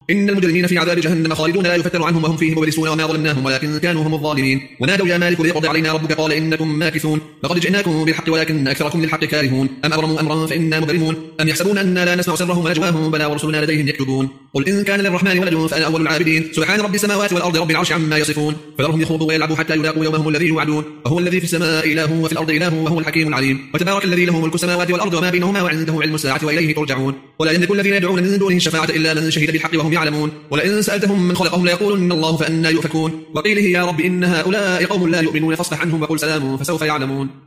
إن المجرمين في عذاب جهنم خالدون لا يفتر عنهم وهم فيه مبلسون وما ظلمناهم ولكن كانوا هم الظالمين ونادوا يا مالك ليقضي علينا ربك قال إنكم ماكثون لقد جئناكم بالحق ولكن أكثركم للحق كارهون أم أبرموا أمرا فإنا مبرمون أم يحسبون أننا لا نسمع سرهم ونجواهم بلى ورسلنا لديهم يكتبون قل إن كان للرحمن ولد فأنا أول العابدين سبحان رب السماوات والأرض رب العرش عما يصفون فذرهم يخوضوا ويلعبوا حتى يلاقوا يومهم الذي يوعدون وهو الذي في السماء إله وفي الأرض إله وهو الحكيم العليم وتبارك الذي له ملك السماوات والأرض وما بينهما وعنده علم الساعة وإليه ترجعون ولا يملك الذين يدعون من دونه الشفاعة إلا من شهد بالحق وهم يعلمون ولئن سألتهم من خلقهم ليقولن الله فأنى يؤفكون وقيله يا رب إن هؤلاء قوم لا يؤمنون فاصفح عنهم وقل سلام فسوف يعلمون